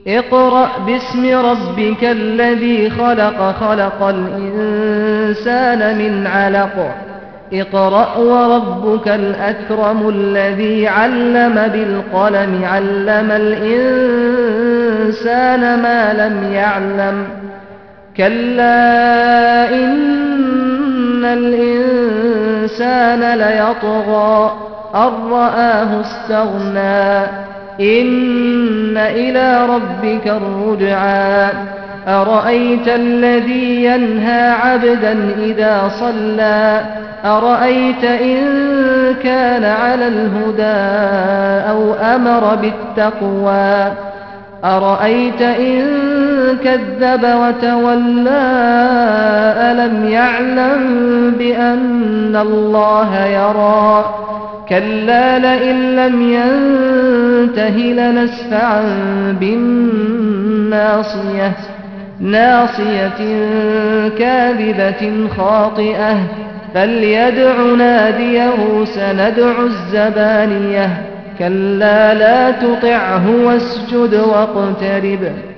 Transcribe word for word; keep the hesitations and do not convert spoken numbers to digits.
اقرأ باسم ربك الذي خلق خلق الإنسان من علق اقرأ وربك الأكرم الذي علم بالقلم علم الإنسان ما لم يعلم كلا إن الإنسان ليطغى أن رآه استغنى إن إلى ربك الرجعى أرأيت الذي ينهى عبدا إذا صلى أرأيت إن كان على الهدى أو أمر بالتقوى أرأيت إن كذب وتولى ألم يعلم بأن الله يرى كلا لئن لم ينته لنسفعا بالناصية ناصية كاذبة خاطئة فليدع ناديه سندع الزبانية كلا لا تطعه واسجد واقترب